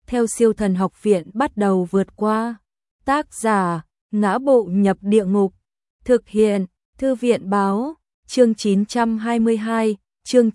theo Siêu Thần Học Viện bắt đầu vượt qua. Tác giả: Ngã Bộ Nhập Địa Ngục. Thực hiện: Thư viện báo. Chương 922, chương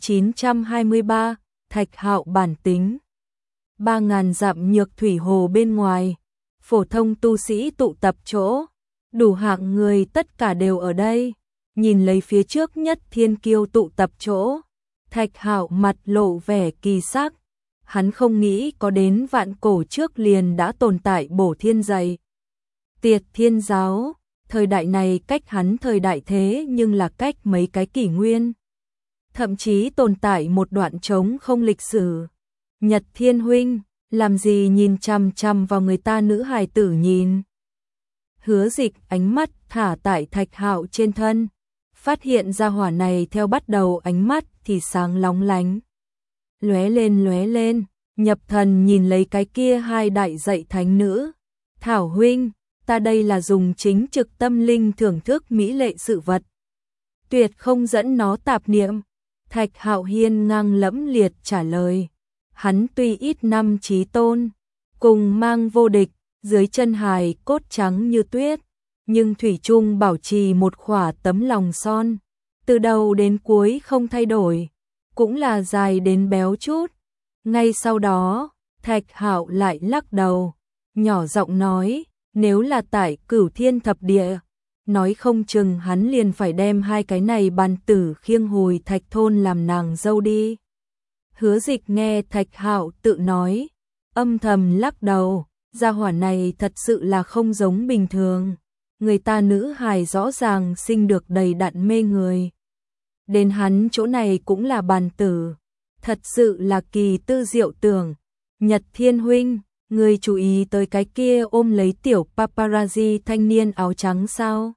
923, Thạch Hạo bản tính. 3.000 dặm Nhược Thủy Hồ bên ngoài, phổ thông tu sĩ tụ tập chỗ, đủ hạng người tất cả đều ở đây. Nhìn lấy phía trước nhất thiên kiêu tụ tập chỗ, Thạch Hạo mặt lộ vẻ kỳ sắc. Hắn không nghĩ có đến vạn cổ trước liền đã tồn tại Bổ Thiên dạy Tiệt Thiên giáo. Thời đại này cách hắn thời đại thế nhưng là cách mấy cái kỷ nguyên. Thậm chí tồn tại một đoạn trống không lịch sử. Nhật Thiên huynh, làm gì nhìn chằm chằm vào người ta nữ hài tử nhìn. Hứa Dịch ánh mắt thả tại Thạch Hạo trên thân, phát hiện ra hỏa này theo bắt đầu ánh mắt thì sáng lóng lánh. Lóe lên, nhập thần nhìn lấy cái kia hai đại dạy thánh nữ. Thảo huynh, ta đây là dùng chính trực tâm linh thưởng thức mỹ lệ sự vật, tuyệt không dẫn nó tạp niệm. Thạch Hạo hiên ngang lẫm liệt trả lời. Hắn tuy ít năm chí tôn, cùng mang vô địch, dưới chân hài cốt trắng như tuyết, nhưng thủy chung bảo trì một khỏa tấm lòng son, từ đầu đến cuối không thay đổi, cũng là dài đến béo chút. Ngay sau đó, Thạch Hạo lại lắc đầu, nhỏ giọng nói, nếu là tại Cửu Thiên thập địa, nói không chừng hắn liền phải đem hai cái này bàn tử khiêng hồi Thạch thôn làm nàng dâu đi. Hứa Dịch nghe Thạch Hạo tự nói, âm thầm lắc đầu, gia hỏa này thật sự là không giống bình thường. Người ta nữ hài rõ ràng sinh được đầy đặn mê người. Đến hắn chỗ này cũng là bàn tử, thật sự là kỳ tư diệu tưởng. Nhật Thiên huynh, người chú ý tới cái kia ôm lấy tiểu paparazzi thanh niên áo trắng sao?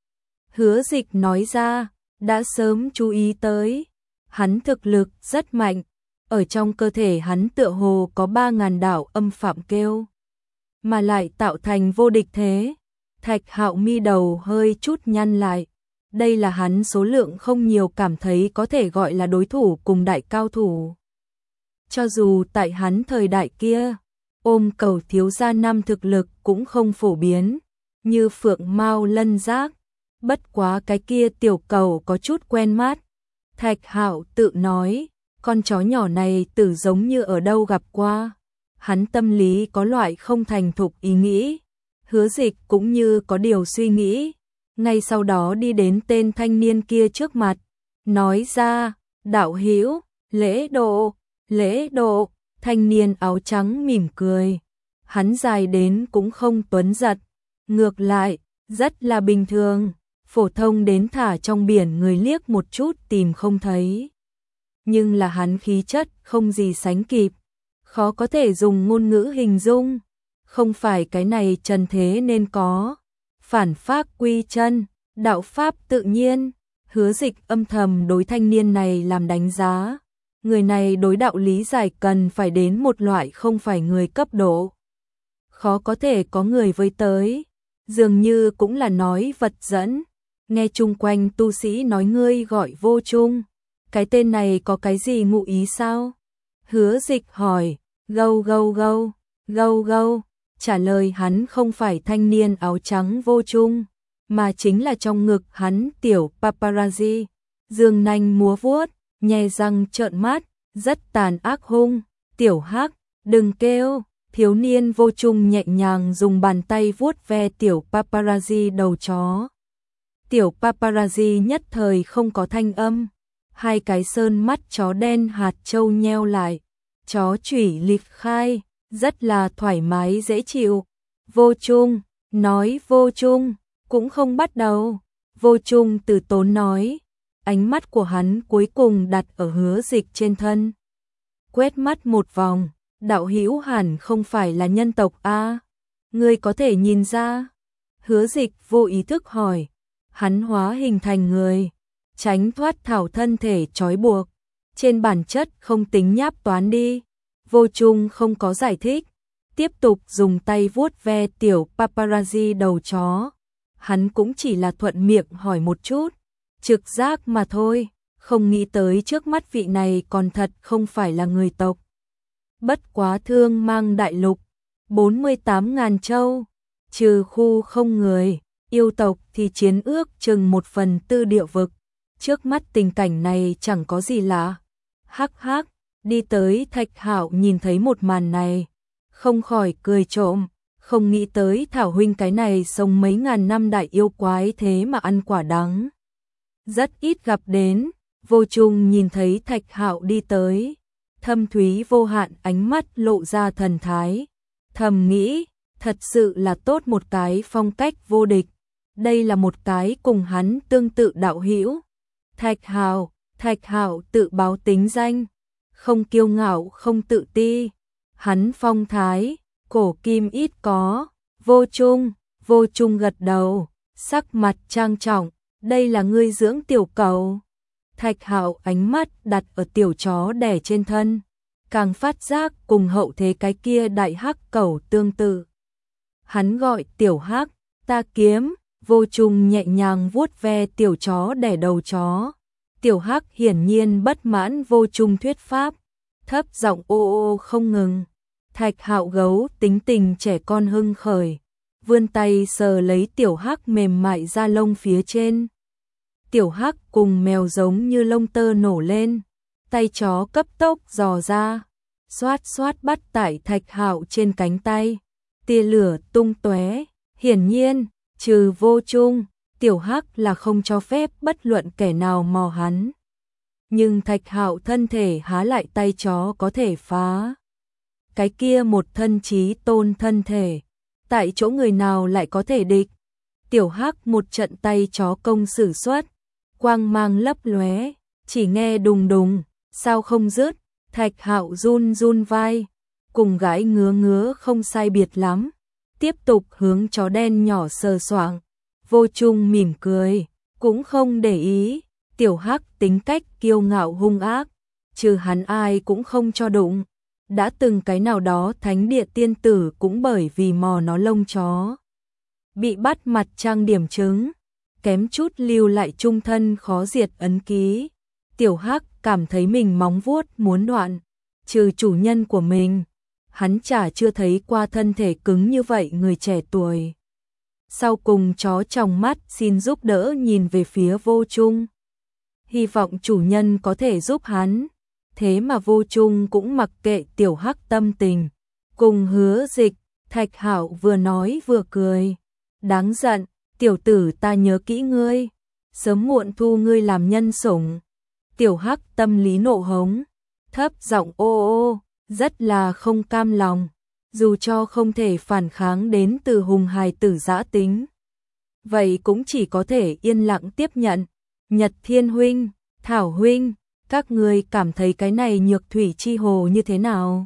Hứa Dịch nói ra, đã sớm chú ý tới. Hắn thực lực rất mạnh, ở trong cơ thể hắn tựa hồ có 3.000 đạo âm phạm kêu, mà lại tạo thành vô địch thế. Thạch Hạo mi đầu hơi chút nhăn lại. Đây là hắn số lượng không nhiều cảm thấy có thể gọi là đối thủ cùng đại cao thủ. Cho dù tại hắn thời đại kia, ôm cầu thiếu gia năm thực lực cũng không phổ biến, như phượng mao lân giác. Bất quá cái kia tiểu cầu có chút quen mắt. Thạch Hạo tự nói, con chó nhỏ này tử giống như ở đâu gặp qua. Hắn tâm lý có loại không thành thục ý nghĩ. Hứa Dịch cũng như có điều suy nghĩ, ngay sau đó đi đến tên thanh niên kia trước mặt, nói ra, đạo hữu, lễ độ. Thanh niên áo trắng mỉm cười, hắn dài đến cũng không tuấn giật, ngược lại, rất là bình thường, phổ thông đến thả trong biển người liếc một chút tìm không thấy. Nhưng là hắn khí chất không gì sánh kịp, khó có thể dùng ngôn ngữ hình dung. Không phải cái này trần thế nên có. Phản pháp quy chân, đạo pháp tự nhiên. Hứa Dịch âm thầm đối thanh niên này làm đánh giá. Người này đối đạo lý giải cần phải đến một loại không phải người cấp độ. Khó có thể có người với tới. Dường như cũng là nói vật dẫn. Nghe chung quanh tu sĩ nói ngươi gọi Vô Trung. Cái tên này có cái gì ngụ ý sao? Hứa Dịch hỏi. Gâu. Trả lời hắn không phải thanh niên áo trắng Vô Trung, mà chính là trong ngực hắn tiểu paparazzi, dương nanh múa vuốt, nhe răng trợn mắt, rất tàn ác hung. Tiểu Hắc, đừng kêu. Thiếu niên Vô Trung nhẹ nhàng dùng bàn tay vuốt ve tiểu paparazzi đầu chó. Tiểu paparazzi nhất thời không có thanh âm, hai cái sơn mắt chó đen hạt châu nheo lại, chó chủy liệt khai, rất là thoải mái dễ chịu. Vô Trung, nói Vô Trung, cũng không bắt đầu. Vô Trung từ tốn nói, ánh mắt của hắn cuối cùng đặt ở Hứa Dịch trên thân. Quét mắt một vòng, đạo hữu hẳn không phải là nhân tộc a? Ngươi có thể nhìn ra? Hứa Dịch vô ý thức hỏi. Hắn hóa hình thành người, tránh thoát thảo thân thể trói buộc, trên bản chất không tính nháp toán đi. Vô Trung không có giải thích, tiếp tục dùng tay vuốt ve tiểu paparazzi đầu chó. Hắn cũng chỉ là thuận miệng hỏi một chút, trực giác mà thôi, không nghĩ tới trước mắt vị này còn thật không phải là người tộc. bất quá thương mang đại lục, 48.000 châu, trừ khu không người, yêu tộc thì chiến ước chừng 1/4 địa vực. Trước mắt tình cảnh này chẳng có gì lạ. Hắc hắc, đi tới Thạch Hạo nhìn thấy một màn này, không khỏi cười trộm, không nghĩ tới Thảo huynh cái này sống mấy ngàn năm đại yêu quái thế mà ăn quả đắng. Rất ít gặp đến, Vô Trung nhìn thấy Thạch Hạo đi tới, thâm thúy vô hạn ánh mắt lộ ra thần thái, thầm nghĩ, thật sự là tốt một cái phong cách vô địch, đây là một cái cùng hắn tương tự đạo hữu. Thạch Hạo tự báo tính danh, không kiêu ngạo không tự ti, hắn phong thái, cổ kim ít có. Vô Trung gật đầu, sắc mặt trang trọng, đây là ngươi dưỡng tiểu cẩu. Thạch Hạo ánh mắt đặt ở tiểu chó đẻ trên thân, càng phát giác cùng hậu thế cái kia đại hắc cẩu tương tự. Hắn gọi tiểu hắc, ta kiếm. Vô Trung nhẹ nhàng vuốt ve tiểu chó đẻ đầu chó. Tiểu hắc hiển nhiên bất mãn Vô Trung thuyết pháp, thấp giọng ô ô không ngừng. Thạch Hạo gấu tính tình trẻ con hưng khởi, vươn tay sờ lấy tiểu hắc mềm mại da lông phía trên. Tiểu hắc cùng mèo giống như lông tơ nổ lên, tay chó cấp tốc dò ra, xoát xoát bắt tại Thạch Hạo trên cánh tay, tia lửa tung tóe. Hiển nhiên, trừ Vô Trung, tiểu hắc là không cho phép bất luận kẻ nào mò hắn. Nhưng Thạch Hạo thân thể há lại tay chó có thể phá. Cái kia một thân chí tôn thân thể, tại chỗ người nào lại có thể địch. Tiểu hắc một trận tay chó công sử xuất, quang mang lấp lóe, chỉ nghe đùng đùng, sao không dứt. Thạch Hạo run run vai, cùng gãi ngứa ngứa không sai biệt lắm, tiếp tục hướng chó đen nhỏ sờ soạng. Vô Trung mỉm cười, cũng không để ý, tiểu hắc tính cách kiêu ngạo hung ác, trừ hắn ai cũng không cho đụng. Đã từng cái nào đó thánh địa tiên tử cũng bởi vì mò nó lông chó bị bắt mặt trang điểm chứng, kém chút lưu lại chung thân khó diệt ấn ký. Tiểu hắc cảm thấy mình móng vuốt muốn đoạn, trừ chủ nhân của mình, hắn chả chưa thấy qua thân thể cứng như vậy người trẻ tuổi. Sau cùng chó tròng mắt xin giúp đỡ nhìn về phía Vô Trung, hy vọng chủ nhân có thể giúp hắn. Thế mà Vô Trung cũng mặc kệ tiểu hắc tâm tình, cùng Hứa Dịch. Thạch Hạo vừa nói vừa cười, đáng giận, tiểu tử ta nhớ kỹ ngươi, sớm muộn thu ngươi làm nhân sủng. Tiểu hắc tâm lý nộ hống, thấp giọng ô ô, rất là không cam lòng, dù cho không thể phản kháng đến từ hùng hài tử dã tính, vậy cũng chỉ có thể yên lặng tiếp nhận. Nhật Thiên huynh, Thảo huynh, các ngươi cảm thấy cái này Nhược Thủy chi hồ như thế nào?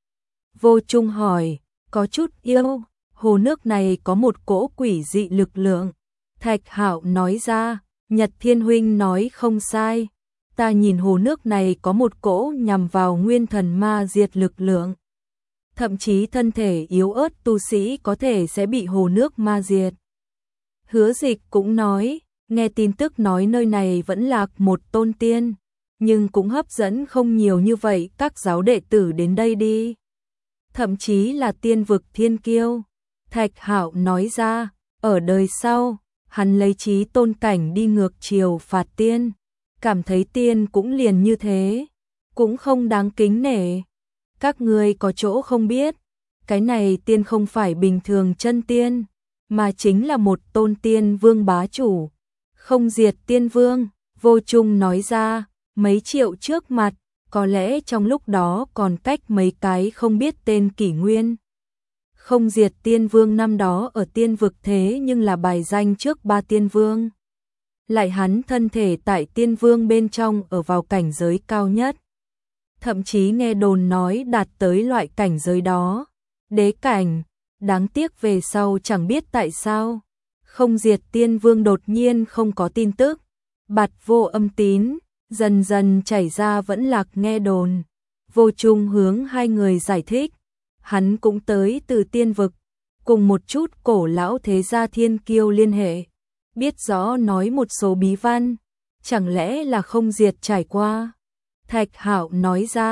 Vô Trung hỏi, có chút yêu, hồ nước này có một cỗ quỷ dị lực lượng. Thạch Hạo nói ra, Nhật Thiên huynh nói không sai, ta nhìn hồ nước này có một cỗ nhằm vào nguyên thần ma diệt lực lượng. Thậm chí thân thể yếu ớt tu sĩ có thể sẽ bị hồ nước ma diệt. Hứa Dịch cũng nói, nghe tin tức nói nơi này vẫn lạc một tôn tiên, nhưng cũng hấp dẫn không nhiều như vậy các giáo đệ tử đến đây đi. Thậm chí là tiên vực thiên kiêu. Thạch Hạo nói ra, ở đời sau, hắn lấy chí tôn cảnh đi ngược chiều phạt tiên, cảm thấy tiên cũng liền như thế, cũng không đáng kính nể. Các ngươi có chỗ không biết, cái này tiên không phải bình thường chân tiên, mà chính là một tôn tiên vương bá chủ, không diệt tiên vương. Vô Trung nói ra, mấy triệu trước mặt, có lẽ trong lúc đó còn cách mấy cái không biết tên kỷ nguyên. Không diệt tiên vương năm đó ở tiên vực thế nhưng là bài danh trước 3 tiên vương. Lại hắn thân thể tại tiên vương bên trong ở vào cảnh giới cao nhất. Thậm chí nghe đồn nói đạt tới loại cảnh giới đó, đế cảnh, đáng tiếc về sau chẳng biết tại sao. Không diệt tiên vương đột nhiên không có tin tức, bạt vô âm tín, dần dần chảy ra vẫn lạc nghe đồn. Vô Trung hướng hai người giải thích, hắn cũng tới từ tiên vực, cùng một chút cổ lão thế gia thiên kiêu liên hệ, biết rõ nói một số bí văn, chẳng lẽ là không diệt trải qua. Thạch Hạo nói ra,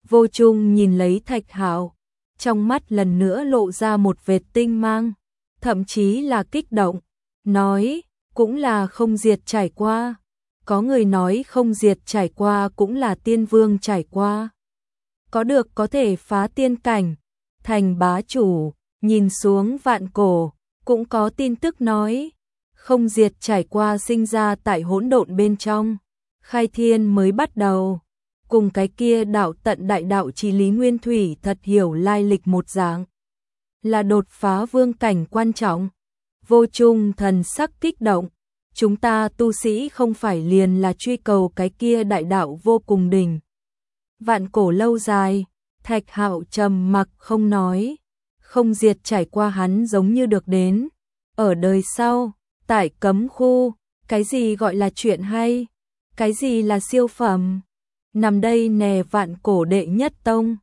Vô Trung nhìn lấy Thạch Hạo, trong mắt lần nữa lộ ra một vệt tinh mang, thậm chí là kích động, nói, cũng là không diệt trải qua. Có người nói không diệt trải qua cũng là tiên vương trải qua. Có được có thể phá tiên cảnh, thành bá chủ, nhìn xuống vạn cổ, cũng có tin tức nói, không diệt trải qua sinh ra tại hỗn độn bên trong, khai thiên mới bắt đầu, cùng cái kia đạo tận đại đạo chí lý nguyên thủy thật hiểu lai lịch một dạng, là đột phá vương cảnh quan trọng. Vô Trung thần sắc kích động, chúng ta tu sĩ không phải liền là truy cầu cái kia đại đạo vô cùng đỉnh. Vạn cổ lâu dài, Thạch Hạo trầm mặc không nói, không diệt trải qua hắn giống như được đến. Ở đời sau, tại cấm khu, cái gì gọi là chuyện hay, cái gì là siêu phẩm, nằm đây nè vạn cổ đệ nhất tông.